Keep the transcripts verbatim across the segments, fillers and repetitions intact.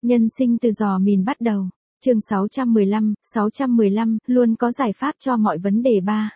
Nhân sinh từ giò mìn bắt đầu. Chương sáu trăm mười lăm, sáu trăm mười lăm, luôn có giải pháp cho mọi vấn đề ba.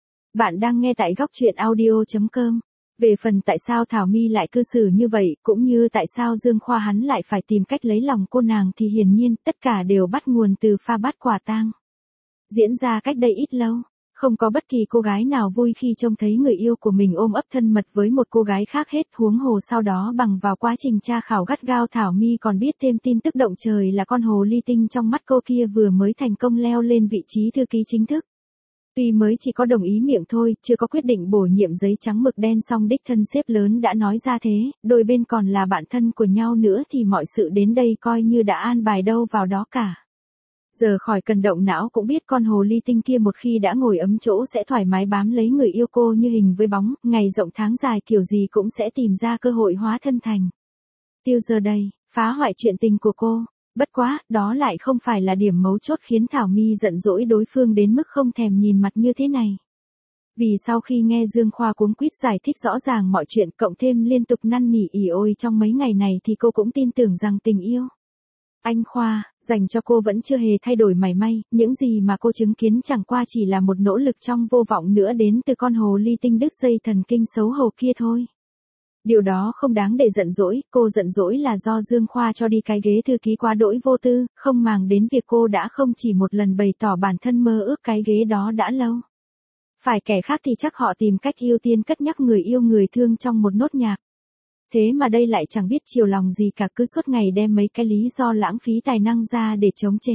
Bạn đang nghe tại góc truyện audio chấm com. Về phần tại sao Thảo My lại cư xử như vậy, cũng như tại sao Dương Khoa hắn lại phải tìm cách lấy lòng cô nàng thì hiển nhiên tất cả đều bắt nguồn từ pha bát quả tang. Diễn ra cách đây ít lâu. Không có bất kỳ cô gái nào vui khi trông thấy người yêu của mình ôm ấp thân mật với một cô gái khác hết, huống hồ sau đó bằng vào quá trình tra khảo gắt gao Thảo My còn biết thêm tin tức động trời là con hồ ly tinh trong mắt cô kia vừa mới thành công leo lên vị trí thư ký chính thức. Tuy mới chỉ có đồng ý miệng thôi, chưa có quyết định bổ nhiệm giấy trắng mực đen, song đích thân sếp lớn đã nói ra thế, đôi bên còn là bạn thân của nhau nữa thì mọi sự đến đây coi như đã an bài đâu vào đó cả. Giờ khỏi cần động não cũng biết con hồ ly tinh kia một khi đã ngồi ấm chỗ sẽ thoải mái bám lấy người yêu cô như hình với bóng, ngày rộng tháng dài kiểu gì cũng sẽ tìm ra cơ hội hóa thân thành tiêu giờ đây, phá hoại chuyện tình của cô. Bất quá, đó lại không phải là điểm mấu chốt khiến Thảo My giận dỗi đối phương đến mức không thèm nhìn mặt như thế này. Vì sau khi nghe Dương Khoa cuống quýt giải thích rõ ràng mọi chuyện, cộng thêm liên tục năn nỉ ỉ ôi trong mấy ngày này thì cô cũng tin tưởng rằng tình yêu anh Khoa dành cho cô vẫn chưa hề thay đổi mảy may, những gì mà cô chứng kiến chẳng qua chỉ là một nỗ lực trong vô vọng nữa đến từ con hồ ly tinh đứt dây thần kinh xấu hổ kia thôi. Điều đó không đáng để giận dỗi, cô giận dỗi là do Dương Khoa cho đi cái ghế thư ký quá đỗi vô tư, không màng đến việc cô đã không chỉ một lần bày tỏ bản thân mơ ước cái ghế đó đã lâu. Phải kẻ khác thì chắc họ tìm cách ưu tiên cất nhắc người yêu người thương trong một nốt nhạc. Thế mà đây lại chẳng biết chiều lòng gì cả, cứ suốt ngày đem mấy cái lý do lãng phí tài năng ra để chống chế.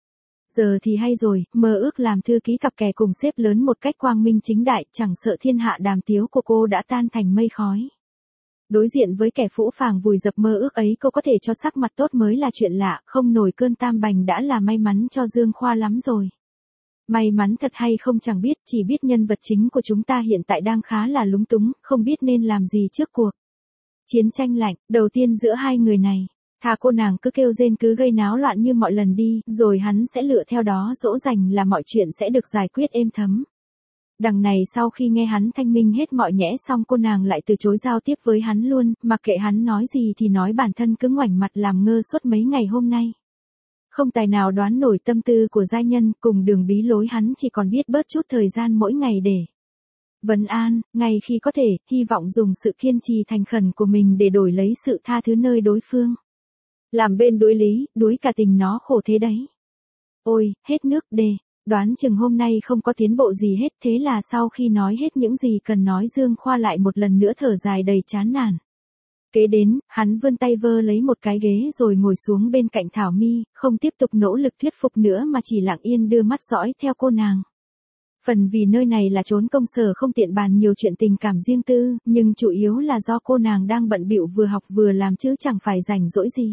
Giờ thì hay rồi, mơ ước làm thư ký cặp kè cùng sếp lớn một cách quang minh chính đại, chẳng sợ thiên hạ đàm tiếu của cô đã tan thành mây khói. Đối diện với kẻ phũ phàng vùi dập mơ ước ấy, cô có thể cho sắc mặt tốt mới là chuyện lạ, không nổi cơn tam bành đã là may mắn cho Dương Khoa lắm rồi. May mắn thật hay không chẳng biết, chỉ biết nhân vật chính của chúng ta hiện tại đang khá là lúng túng, không biết nên làm gì trước cuộc chiến tranh lạnh đầu tiên giữa hai người này. Thà cô nàng cứ kêu rên cứ gây náo loạn như mọi lần đi, rồi hắn sẽ lựa theo đó dỗ dành là mọi chuyện sẽ được giải quyết êm thấm. Đằng này sau khi nghe hắn thanh minh hết mọi nhẽ xong, cô nàng lại từ chối giao tiếp với hắn luôn, mặc kệ hắn nói gì thì nói, bản thân cứ ngoảnh mặt làm ngơ suốt mấy ngày hôm nay. Không tài nào đoán nổi tâm tư của giai nhân, cùng đường bí lối hắn chỉ còn biết bớt chút thời gian mỗi ngày để vấn an, ngay khi có thể, hy vọng dùng sự kiên trì thành khẩn của mình để đổi lấy sự tha thứ nơi đối phương. Làm bên đối lý, đuối cả tình nó khổ thế đấy. Ôi, hết nước đề, đoán chừng hôm nay không có tiến bộ gì hết, thế là sau khi nói hết những gì cần nói, Dương Khoa lại một lần nữa thở dài đầy chán nản. Kế đến, hắn vươn tay vơ lấy một cái ghế rồi ngồi xuống bên cạnh Thảo My, không tiếp tục nỗ lực thuyết phục nữa mà chỉ lặng yên đưa mắt dõi theo cô nàng. Phần vì nơi này là chốn công sở không tiện bàn nhiều chuyện tình cảm riêng tư, nhưng chủ yếu là do cô nàng đang bận bịu vừa học vừa làm chứ chẳng phải rảnh rỗi gì.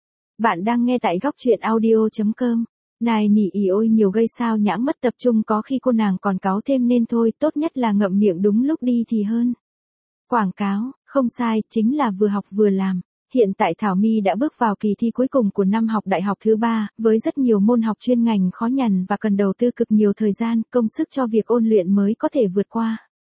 Bạn đang nghe tại góc truyện audio chấm com. Này nỉ ỉ ôi nhiều gây sao nhãng mất tập trung, có khi cô nàng còn cáu thêm nên thôi, tốt nhất là ngậm miệng đúng lúc đi thì hơn. Quảng cáo, không sai, chính là vừa học vừa làm. Hiện tại Thảo My đã bước vào kỳ thi cuối cùng của năm học đại học thứ ba, với rất nhiều môn học chuyên ngành khó nhằn và cần đầu tư cực nhiều thời gian, công sức cho việc ôn luyện mới có thể vượt qua.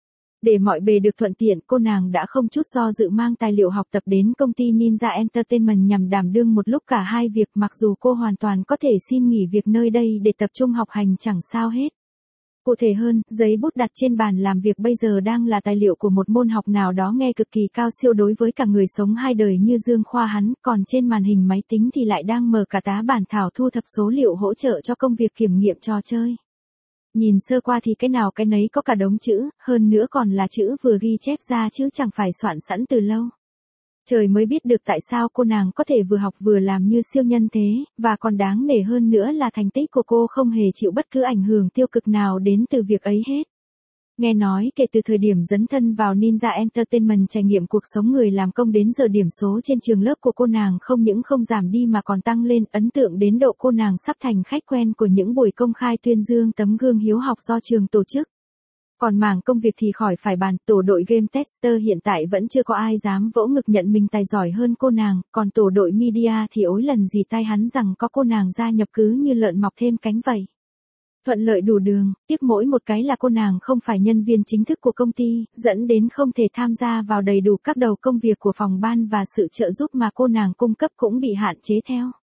Để mọi bề được thuận tiện, cô nàng đã không chút do dự mang tài liệu học tập đến công ty Ninja Entertainment nhằm đảm đương một lúc cả hai việc, mặc dù cô hoàn toàn có thể xin nghỉ việc nơi đây để tập trung học hành chẳng sao hết. Cụ thể hơn, giấy bút đặt trên bàn làm việc bây giờ đang là tài liệu của một môn học nào đó nghe cực kỳ cao siêu đối với cả người sống hai đời như Dương Khoa hắn, còn trên màn hình máy tính thì lại đang mở cả tá bản thảo thu thập số liệu hỗ trợ cho công việc kiểm nghiệm trò chơi. Nhìn sơ qua thì cái nào cái nấy có cả đống chữ, hơn nữa còn là chữ vừa ghi chép ra chứ chẳng phải soạn sẵn từ lâu. Trời mới biết được tại sao cô nàng có thể vừa học vừa làm như siêu nhân thế, và còn đáng nể hơn nữa là thành tích của cô không hề chịu bất cứ ảnh hưởng tiêu cực nào đến từ việc ấy hết. Nghe nói kể từ thời điểm dấn thân vào Ninja Entertainment trải nghiệm cuộc sống người làm công đến giờ, điểm số trên trường lớp của cô nàng không những không giảm đi mà còn tăng lên, ấn tượng đến độ cô nàng sắp thành khách quen của những buổi công khai tuyên dương tấm gương hiếu học do trường tổ chức. Còn mảng công việc thì khỏi phải bàn, tổ đội game tester hiện tại vẫn chưa có ai dám vỗ ngực nhận mình tài giỏi hơn cô nàng, còn tổ đội media thì ối lần gì tai hắn rằng có cô nàng gia nhập cứ như lợn mọc thêm cánh vậy. Thuận lợi đủ đường, tiếc mỗi một cái là cô nàng không phải nhân viên chính thức của công ty, dẫn đến không thể tham gia vào đầy đủ các đầu công việc của phòng ban và sự trợ giúp mà cô nàng cung cấp cũng bị hạn chế theo.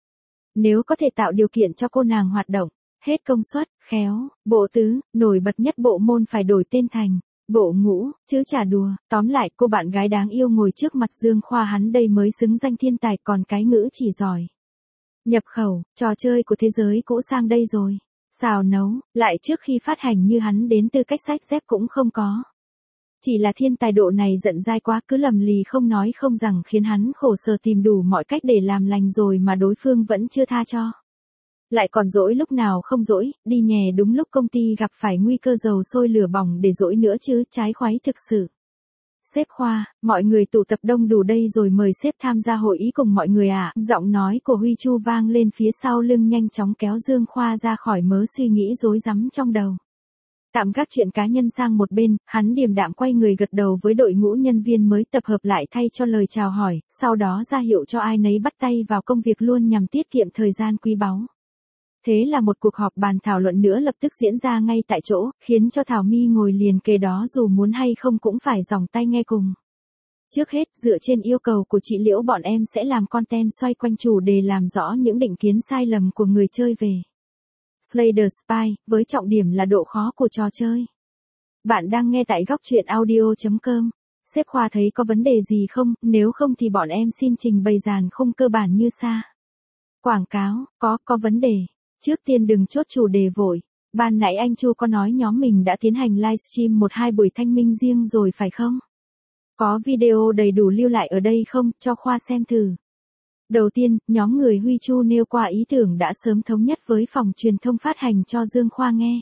Nếu có thể tạo điều kiện cho cô nàng hoạt động, hết công suất, khéo, bộ tứ, nổi bật nhất bộ môn phải đổi tên thành bộ ngũ, chứ chả đùa. Tóm lại cô bạn gái đáng yêu ngồi trước mặt Dương Khoa hắn đây mới xứng danh thiên tài, còn cái ngữ chỉ giỏi nhập khẩu, trò chơi của thế giới cũ sang đây rồi. Xào nấu, lại trước khi phát hành như hắn đến tư cách sách dép cũng không có. Chỉ là thiên tài độ này giận dai quá, cứ lầm lì không nói không rằng khiến hắn khổ sở tìm đủ mọi cách để làm lành rồi mà đối phương vẫn chưa tha cho. Lại còn dỗi lúc nào không dỗi, đi nhè đúng lúc công ty gặp phải nguy cơ dầu sôi lửa bỏng để dỗi nữa chứ, trái khoái thực sự. Sếp Khoa, mọi người tụ tập đông đủ đây rồi, mời sếp tham gia hội ý cùng mọi người à. Giọng nói của Huy Chu vang lên phía sau lưng, nhanh chóng kéo Dương Khoa ra khỏi mớ suy nghĩ rối rắm trong đầu. Tạm gác chuyện cá nhân sang một bên, hắn điềm đạm quay người gật đầu với đội ngũ nhân viên mới tập hợp lại thay cho lời chào hỏi, sau đó ra hiệu cho ai nấy bắt tay vào công việc luôn nhằm tiết kiệm thời gian quý báu. Thế là một cuộc họp bàn thảo luận nữa lập tức diễn ra ngay tại chỗ, khiến cho Thảo My ngồi liền kề đó dù muốn hay không cũng phải dòng tay nghe cùng. Trước hết, dựa trên yêu cầu của chị Liễu, bọn em sẽ làm content xoay quanh chủ đề làm rõ những định kiến sai lầm của người chơi về Slay the Spy, với trọng điểm là độ khó của trò chơi. Bạn đang nghe tại góc truyện audio chấm com. Sếp Khoa thấy có vấn đề gì không, nếu không thì bọn em xin trình bày dàn khung cơ bản như sau. Quảng cáo, có, có vấn đề. Trước tiên đừng chốt chủ đề vội. Ban nãy anh Chu có nói nhóm mình đã tiến hành livestream một hai buổi thanh minh riêng rồi phải không? Có video đầy đủ lưu lại ở đây không, cho Khoa xem thử. Đầu tiên, nhóm người Huy Chu nêu qua ý tưởng đã sớm thống nhất với phòng truyền thông phát hành cho Dương Khoa nghe.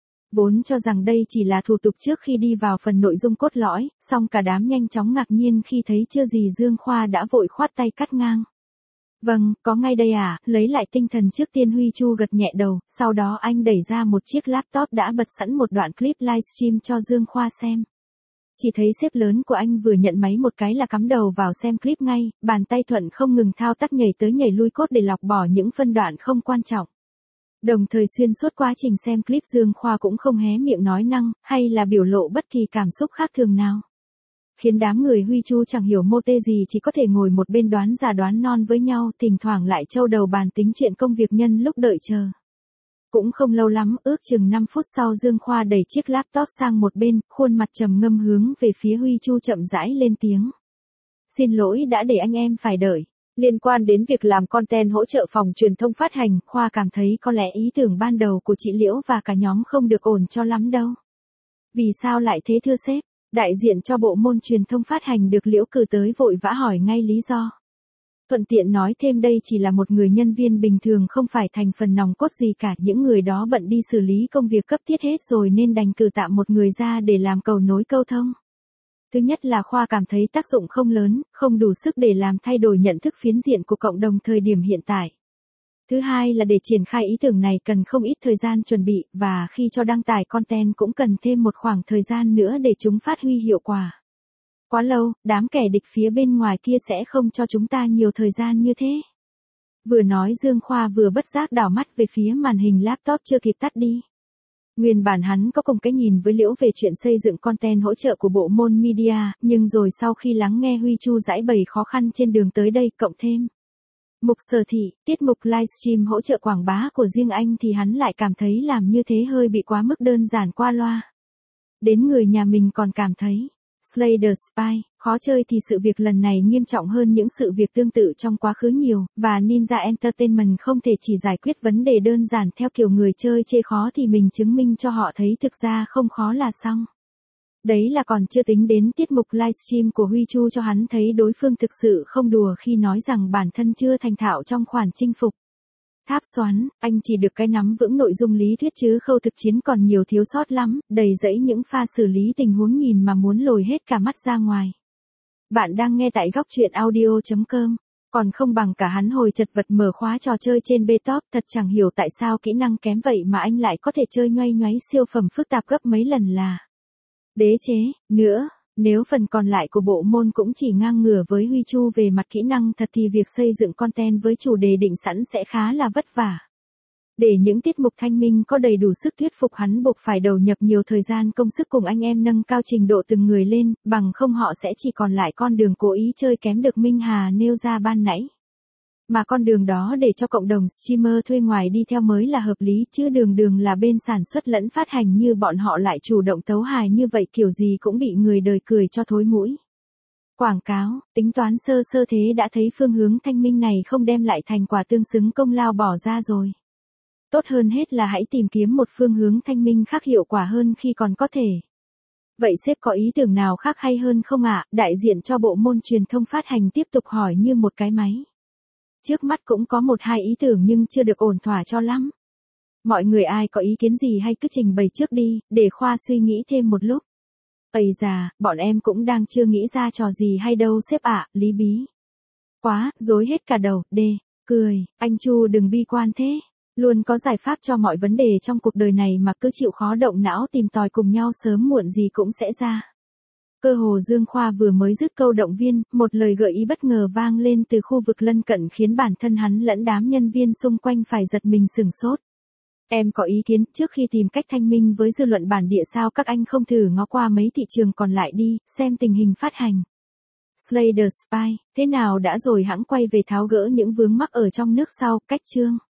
Vốn cho rằng đây chỉ là thủ tục trước khi đi vào phần nội dung cốt lõi, song cả đám nhanh chóng ngạc nhiên khi thấy chưa gì Dương Khoa đã vội khoát tay cắt ngang. Vâng, có ngay đây à, lấy lại tinh thần trước tiên Huy Chu gật nhẹ đầu, sau đó anh đẩy ra một chiếc laptop đã bật sẵn một đoạn clip livestream cho Dương Khoa xem. Chỉ thấy sếp lớn của anh vừa nhận máy một cái là cắm đầu vào xem clip ngay, bàn tay thuận không ngừng thao tác nhảy tới nhảy lui cốt để lọc bỏ những phân đoạn không quan trọng. Đồng thời xuyên suốt quá trình xem clip Dương Khoa cũng không hé miệng nói năng, hay là biểu lộ bất kỳ cảm xúc khác thường nào. Khiến đám người Huy Chu chẳng hiểu mô tê gì, chỉ có thể ngồi một bên đoán già đoán non với nhau, thỉnh thoảng lại trâu đầu bàn tính chuyện công việc nhân lúc đợi chờ. Cũng không lâu lắm, ước chừng năm phút sau Dương Khoa đẩy chiếc laptop sang một bên, khuôn mặt trầm ngâm hướng về phía Huy Chu chậm rãi lên tiếng. Xin lỗi đã để anh em phải đợi. Liên quan đến việc làm content hỗ trợ phòng truyền thông phát hành, Khoa cảm thấy có lẽ ý tưởng ban đầu của chị Liễu và cả nhóm không được ổn cho lắm đâu. Vì sao lại thế thưa sếp? Đại diện cho bộ môn truyền thông phát hành được Liễu cử tới vội vã hỏi ngay lý do. Thuận tiện nói thêm đây chỉ là một người nhân viên bình thường, không phải thành phần nòng cốt gì cả, những người đó bận đi xử lý công việc cấp thiết hết rồi nên đành cử tạm một người ra để làm cầu nối câu thông. Thứ nhất là Khoa cảm thấy tác dụng không lớn, không đủ sức để làm thay đổi nhận thức phiến diện của cộng đồng thời điểm hiện tại. Thứ hai là để triển khai ý tưởng này cần không ít thời gian chuẩn bị, và khi cho đăng tải content cũng cần thêm một khoảng thời gian nữa để chúng phát huy hiệu quả. Quá lâu, đám kẻ địch phía bên ngoài kia sẽ không cho chúng ta nhiều thời gian như thế. Vừa nói Dương Khoa vừa bất giác đảo mắt về phía màn hình laptop chưa kịp tắt đi. Nguyên bản hắn có cùng cái nhìn với Liễu về chuyện xây dựng content hỗ trợ của bộ môn media, nhưng rồi sau khi lắng nghe Huy Chu giải bày khó khăn trên đường tới đây, cộng thêm mục sở thị, tiết mục livestream hỗ trợ quảng bá của riêng anh thì hắn lại cảm thấy làm như thế hơi bị quá mức đơn giản qua loa. Đến người nhà mình còn cảm thấy Slay the Spy khó chơi thì sự việc lần này nghiêm trọng hơn những sự việc tương tự trong quá khứ nhiều, và Ninja Entertainment không thể chỉ giải quyết vấn đề đơn giản theo kiểu người chơi chê khó thì mình chứng minh cho họ thấy thực ra không khó là xong. Đấy là còn chưa tính đến tiết mục livestream của Huy Chu cho hắn thấy đối phương thực sự không đùa khi nói rằng bản thân chưa thành thạo trong khoản chinh phục tháp xoắn, anh chỉ được cái nắm vững nội dung lý thuyết chứ khâu thực chiến còn nhiều thiếu sót lắm, đầy rẫy những pha xử lý tình huống nhìn mà muốn lồi hết cả mắt ra ngoài. Bạn đang nghe tại góc truyện audio chấm com, còn không bằng cả hắn hồi chật vật mở khóa trò chơi trên bê-top, thật chẳng hiểu tại sao kỹ năng kém vậy mà anh lại có thể chơi nhoay nhoáy siêu phẩm phức tạp gấp mấy lần là đế chế, nữa. Nếu phần còn lại của bộ môn cũng chỉ ngang ngửa với Huy Chu về mặt kỹ năng thật thì việc xây dựng content với chủ đề định sẵn sẽ khá là vất vả. Để những tiết mục thanh minh có đầy đủ sức thuyết phục hắn buộc phải đầu nhập nhiều thời gian công sức cùng anh em nâng cao trình độ từng người lên, bằng không họ sẽ chỉ còn lại con đường cố ý chơi kém được Minh Hà nêu ra ban nãy. Mà con đường đó để cho cộng đồng streamer thuê ngoài đi theo mới là hợp lý, chứ đường đường là bên sản xuất lẫn phát hành như bọn họ lại chủ động tấu hài như vậy kiểu gì cũng bị người đời cười cho thối mũi. Quảng cáo, tính toán sơ sơ thế đã thấy phương hướng thanh minh này không đem lại thành quả tương xứng công lao bỏ ra rồi. Tốt hơn hết là hãy tìm kiếm một phương hướng thanh minh khác hiệu quả hơn khi còn có thể. Vậy sếp có ý tưởng nào khác hay hơn không ạ? Đại diện cho bộ môn truyền thông phát hành tiếp tục hỏi như một cái máy. Trước mắt cũng có một hai ý tưởng nhưng chưa được ổn thỏa cho lắm. Mọi người ai có ý kiến gì hay cứ trình bày trước đi, để Khoa suy nghĩ thêm một lúc. Ây già, bọn em cũng đang chưa nghĩ ra trò gì hay đâu sếp ạ, Lý Bí. Quá, rối hết cả đầu, đê, cười, anh Chu đừng bi quan thế. Luôn có giải pháp cho mọi vấn đề trong cuộc đời này mà cứ chịu khó động não tìm tòi cùng nhau sớm muộn gì cũng sẽ ra. Cơ hồ Dương Khoa vừa mới dứt câu động viên, một lời gợi ý bất ngờ vang lên từ khu vực lân cận khiến bản thân hắn lẫn đám nhân viên xung quanh phải giật mình sửng sốt. Em có ý kiến, trước khi tìm cách thanh minh với dư luận bản địa sao các anh không thử ngó qua mấy thị trường còn lại đi, xem tình hình phát hành. Slay the Spy, thế nào đã rồi hãng quay về tháo gỡ những vướng mắc ở trong nước sau, cách chương.